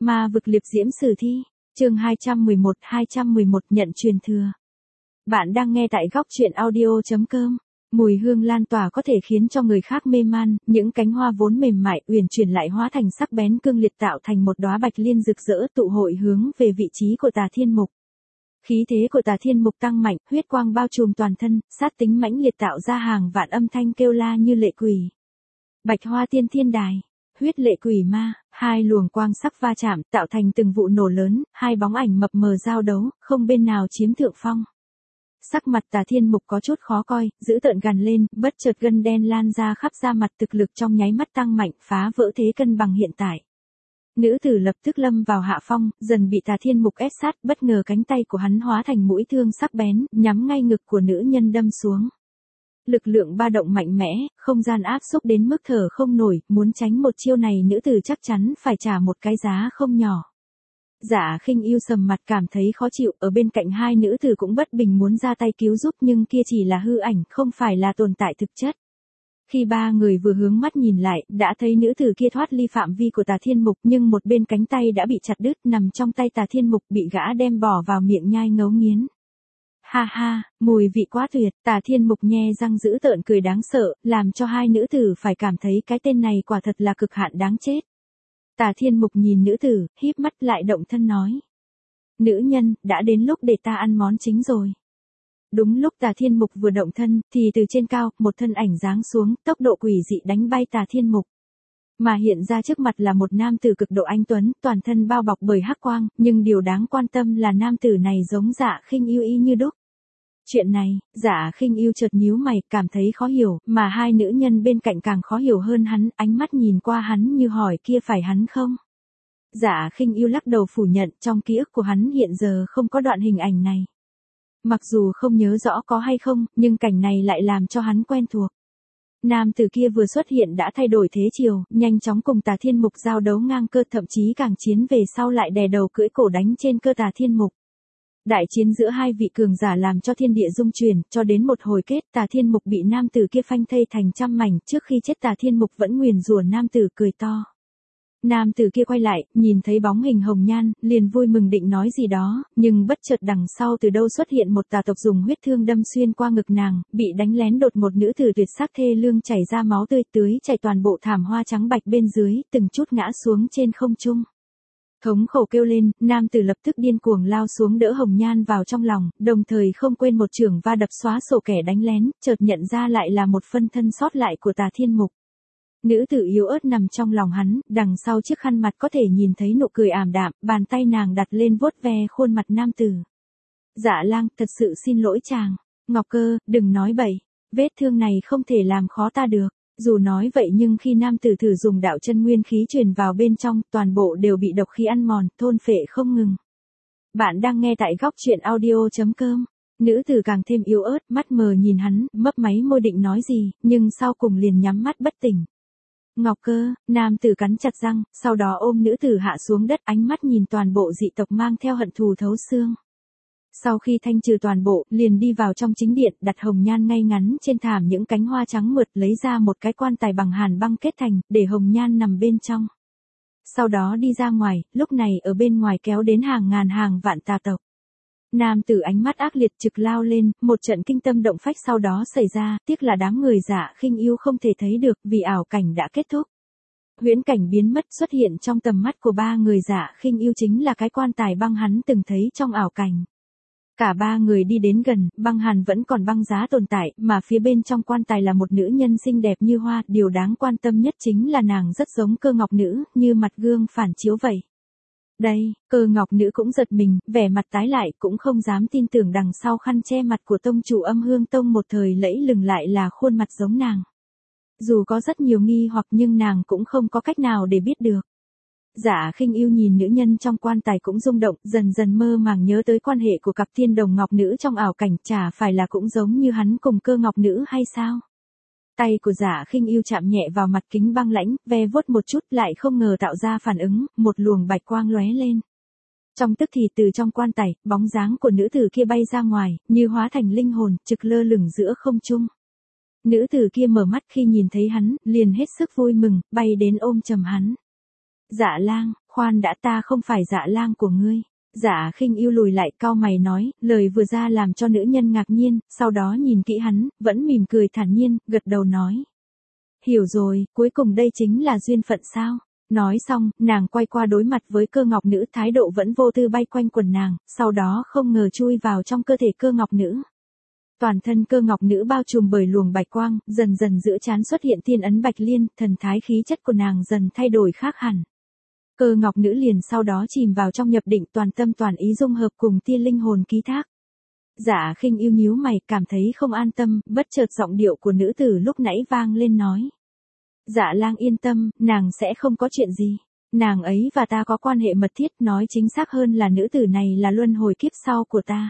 Ma vực liệp diễm sử thi, chương 211 nhận truyền thừa. Bạn đang nghe tại góc truyện audio.com. Mùi hương lan tỏa có thể khiến cho người khác mê man, những cánh hoa vốn mềm mại uyển chuyển lại hóa thành sắc bén cương liệt tạo thành một đóa bạch liên rực rỡ tụ hội hướng về vị trí của Tà Thiên Mục. Khí thế của Tà Thiên Mục tăng mạnh, huyết quang bao trùm toàn thân, sát tính mãnh liệt tạo ra hàng vạn âm thanh kêu la như lệ quỷ. Bạch Hoa Tiên Thiên Đài, huyết lệ quỷ ma, hai luồng quang sắc va chạm, tạo thành từng vụ nổ lớn, hai bóng ảnh mập mờ giao đấu, không bên nào chiếm thượng phong. Sắc mặt Tà Thiên Mục có chút khó coi, dữ tợn gằn lên, bất chợt gân đen lan ra khắp da mặt, thực lực trong nháy mắt tăng mạnh, phá vỡ thế cân bằng hiện tại. Nữ tử lập tức lâm vào hạ phong, dần bị Tà Thiên Mục ép sát, bất ngờ cánh tay của hắn hóa thành mũi thương sắc bén, nhắm ngay ngực của nữ nhân đâm xuống. Lực lượng ba động mạnh mẽ, không gian áp xúc đến mức thở không nổi, muốn tránh một chiêu này nữ tử chắc chắn phải trả một cái giá không nhỏ. Dạ Khinh Yêu sầm mặt cảm thấy khó chịu, ở bên cạnh hai nữ tử cũng bất bình muốn ra tay cứu giúp nhưng kia chỉ là hư ảnh, không phải là tồn tại thực chất. Khi ba người vừa hướng mắt nhìn lại, đã thấy nữ tử kia thoát ly phạm vi của Tà Thiên Mục nhưng một bên cánh tay đã bị chặt đứt nằm trong tay Tà Thiên Mục bị gã đem bỏ vào miệng nhai ngấu nghiến. Ha ha, mùi vị quá tuyệt, Tà Thiên Mục nhe răng dữ tợn cười đáng sợ, làm cho hai nữ tử phải cảm thấy cái tên này quả thật là cực hạn đáng chết. Tà Thiên Mục nhìn nữ tử, híp mắt lại động thân nói. Nữ nhân, đã đến lúc để ta ăn món chính rồi. Đúng lúc Tà Thiên Mục vừa động thân, thì từ trên cao, một thân ảnh giáng xuống, tốc độ quỷ dị đánh bay Tà Thiên Mục. Mà hiện ra trước mặt là một nam tử cực độ anh tuấn, toàn thân bao bọc bởi hắc quang, nhưng điều đáng quan tâm là nam tử này giống Dạ Khinh Yêu y như đúc. Chuyện này, Dạ Khinh Yêu chợt nhíu mày, cảm thấy khó hiểu, mà hai nữ nhân bên cạnh càng khó hiểu hơn hắn, ánh mắt nhìn qua hắn như hỏi kia phải hắn không? Dạ Khinh Yêu lắc đầu phủ nhận, trong ký ức của hắn hiện giờ không có đoạn hình ảnh này. Mặc dù không nhớ rõ có hay không, nhưng cảnh này lại làm cho hắn quen thuộc. Nam tử kia vừa xuất hiện đã thay đổi thế chiều, nhanh chóng cùng Tà Thiên Mục giao đấu ngang cơ, thậm chí càng chiến về sau lại đè đầu cưỡi cổ đánh trên cơ Tà Thiên Mục. Đại chiến giữa hai vị cường giả làm cho thiên địa rung chuyển, cho đến một hồi kết Tà Thiên Mục bị nam tử kia phanh thây thành trăm mảnh, trước khi chết Tà Thiên Mục vẫn nguyền rủa nam tử cười to. Nam tử kia quay lại, nhìn thấy bóng hình hồng nhan, liền vui mừng định nói gì đó, nhưng bất chợt đằng sau từ đâu xuất hiện một tà tộc dùng huyết thương đâm xuyên qua ngực nàng, bị đánh lén đột một nữ tử tuyệt sắc thê lương chảy ra máu tươi tưới chảy toàn bộ thảm hoa trắng bạch bên dưới, từng chút ngã xuống trên không trung. Thống khổ kêu lên, nam tử lập tức điên cuồng lao xuống đỡ hồng nhan vào trong lòng, đồng thời không quên một chưởng va đập xóa sổ kẻ đánh lén, chợt nhận ra lại là một phân thân sót lại của Tà Thiên Mục. Nữ tử yếu ớt nằm trong lòng hắn, đằng sau chiếc khăn mặt có thể nhìn thấy nụ cười ảm đạm, bàn tay nàng đặt lên vuốt ve khuôn mặt nam tử. Dạ Lang, thật sự xin lỗi chàng. Ngọc Cơ, đừng nói bậy, vết thương này không thể làm khó ta được. Dù nói vậy nhưng khi nam tử thử dùng đạo chân nguyên khí truyền vào bên trong, toàn bộ đều bị độc khí ăn mòn, thôn phệ không ngừng. Bạn đang nghe tại góc truyện audio.com. Nữ tử càng thêm yếu ớt, mắt mờ nhìn hắn, mấp máy môi định nói gì, nhưng sau cùng liền nhắm mắt bất tỉnh. Ngọc Cơ, nam tử cắn chặt răng, sau đó ôm nữ tử hạ xuống đất, ánh mắt nhìn toàn bộ dị tộc mang theo hận thù thấu xương. Sau khi thanh trừ toàn bộ, liền đi vào trong chính điện, đặt hồng nhan ngay ngắn trên thảm những cánh hoa trắng mượt, lấy ra một cái quan tài bằng hàn băng kết thành, để hồng nhan nằm bên trong. Sau đó đi ra ngoài, lúc này ở bên ngoài kéo đến hàng ngàn hàng vạn tà tộc. Nam tử ánh mắt ác liệt trực lao lên, một trận kinh tâm động phách sau đó xảy ra, tiếc là đám người Dạ Khinh Yêu không thể thấy được vì ảo cảnh đã kết thúc. Huyễn cảnh biến mất, xuất hiện trong tầm mắt của ba người Dạ Khinh Yêu chính là cái quan tài băng hắn từng thấy trong ảo cảnh. Cả ba người đi đến gần, băng hàn vẫn còn băng giá tồn tại, mà phía bên trong quan tài là một nữ nhân xinh đẹp như hoa, điều đáng quan tâm nhất chính là nàng rất giống Cơ Ngọc Nữ, như mặt gương phản chiếu vậy. Đây, Cơ Ngọc Nữ cũng giật mình, vẻ mặt tái lại, cũng không dám tin tưởng đằng sau khăn che mặt của tông chủ Âm Hương Tông một thời lẫy lừng lại là khuôn mặt giống nàng. Dù có rất nhiều nghi hoặc nhưng nàng cũng không có cách nào để biết được. Dạ Khinh Yêu nhìn nữ nhân trong quan tài cũng rung động, dần dần mơ màng nhớ tới quan hệ của cặp thiên đồng ngọc nữ trong ảo cảnh, chả phải là cũng giống như hắn cùng Cơ Ngọc Nữ hay sao? Tay của Dạ Khinh Yêu chạm nhẹ vào mặt kính băng lãnh, ve vuốt một chút lại không ngờ tạo ra phản ứng, một luồng bạch quang lóe lên. Trong tức thì từ trong quan tài, bóng dáng của nữ tử kia bay ra ngoài, như hóa thành linh hồn, trực lơ lửng giữa không trung. Nữ tử kia mở mắt khi nhìn thấy hắn, liền hết sức vui mừng, bay đến ôm chầm hắn. Dạ lang, khoan đã, ta không phải dạ lang của ngươi. Dạ Khinh Yêu lùi lại cau mày nói, lời vừa ra làm cho nữ nhân ngạc nhiên, sau đó nhìn kỹ hắn, vẫn mỉm cười thản nhiên, gật đầu nói. Hiểu rồi, cuối cùng đây chính là duyên phận sao? Nói xong, nàng quay qua đối mặt với Cơ Ngọc Nữ, thái độ vẫn vô tư bay quanh quần nàng, sau đó không ngờ chui vào trong cơ thể Cơ Ngọc Nữ. Toàn thân Cơ Ngọc Nữ bao trùm bởi luồng bạch quang, dần dần giữa trán xuất hiện tiên ấn bạch liên, thần thái khí chất của nàng dần thay đổi khác hẳn. Cơ Ngọc Nữ liền sau đó chìm vào trong nhập định, toàn tâm toàn ý dung hợp cùng tiên linh hồn ký thác. Dạ Khinh Yêu nhíu mày, cảm thấy không an tâm, bất chợt giọng điệu của nữ tử lúc nãy vang lên nói. Dạ lang yên tâm, nàng sẽ không có chuyện gì. Nàng ấy và ta có quan hệ mật thiết, nói chính xác hơn là nữ tử này là luân hồi kiếp sau của ta.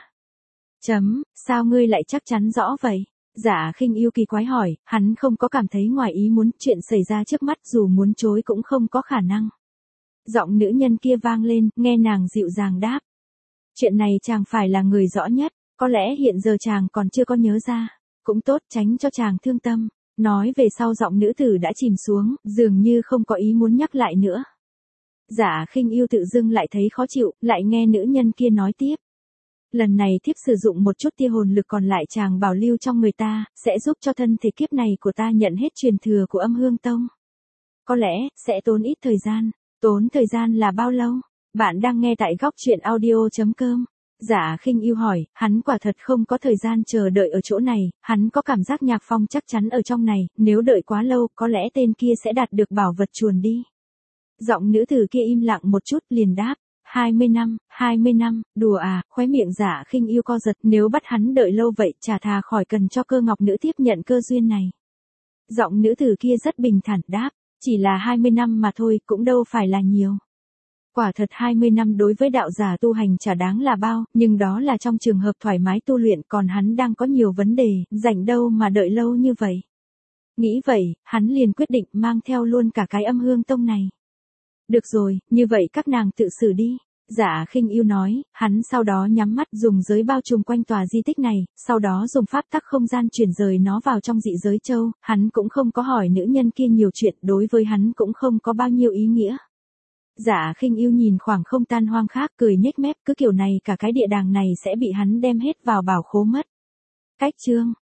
Sao ngươi lại chắc chắn rõ vậy? Dạ Khinh Yêu kỳ quái hỏi, hắn không có cảm thấy ngoài ý muốn, chuyện xảy ra trước mắt dù muốn chối cũng không có khả năng. Giọng nữ nhân kia vang lên, nghe nàng dịu dàng đáp. Chuyện này chàng phải là người rõ nhất, có lẽ hiện giờ chàng còn chưa có nhớ ra. Cũng tốt, tránh cho chàng thương tâm. Nói về sau giọng nữ tử đã chìm xuống, dường như không có ý muốn nhắc lại nữa. Dạ Khinh Yêu tự dưng lại thấy khó chịu, lại nghe nữ nhân kia nói tiếp. Lần này thiếp sử dụng một chút tia hồn lực còn lại chàng bảo lưu trong người ta, sẽ giúp cho thân thể kiếp này của ta nhận hết truyền thừa của Âm Hương Tông. Có lẽ, sẽ tốn ít thời gian. Tốn thời gian là bao lâu? Bạn đang nghe tại góc truyện audio.com. Dạ Khinh Yêu hỏi, hắn quả thật không có thời gian chờ đợi ở chỗ này, hắn có cảm giác Nhạc Phong chắc chắn ở trong này, nếu đợi quá lâu, có lẽ tên kia sẽ đạt được bảo vật chuồn đi. Giọng nữ tử kia im lặng một chút, liền đáp, 20 năm, đùa à, khóe miệng Dạ Khinh Yêu co giật, nếu bắt hắn đợi lâu vậy, chả thà khỏi cần cho Cơ Ngọc Nữ tiếp nhận cơ duyên này. Giọng nữ tử kia rất bình thản đáp, chỉ là 20 năm mà thôi, cũng đâu phải là nhiều. Quả thật 20 năm đối với đạo giả tu hành chả đáng là bao, nhưng đó là trong trường hợp thoải mái tu luyện, còn hắn đang có nhiều vấn đề, rảnh đâu mà đợi lâu như vậy. Nghĩ vậy, hắn liền quyết định mang theo luôn cả cái Âm Hương Tông này. Được rồi, như vậy các nàng tự xử đi. Dạ Khinh Yêu nói, hắn sau đó nhắm mắt dùng giới bao trùm quanh tòa di tích này, sau đó dùng pháp tắc không gian chuyển rời nó vào trong dị giới châu, hắn cũng không có hỏi nữ nhân kia nhiều chuyện, đối với hắn cũng không có bao nhiêu ý nghĩa. Dạ Khinh Yêu nhìn khoảng không tan hoang khác, cười nhếch mép, cứ kiểu này cả cái địa đàng này sẽ bị hắn đem hết vào bảo khố mất. Cách chương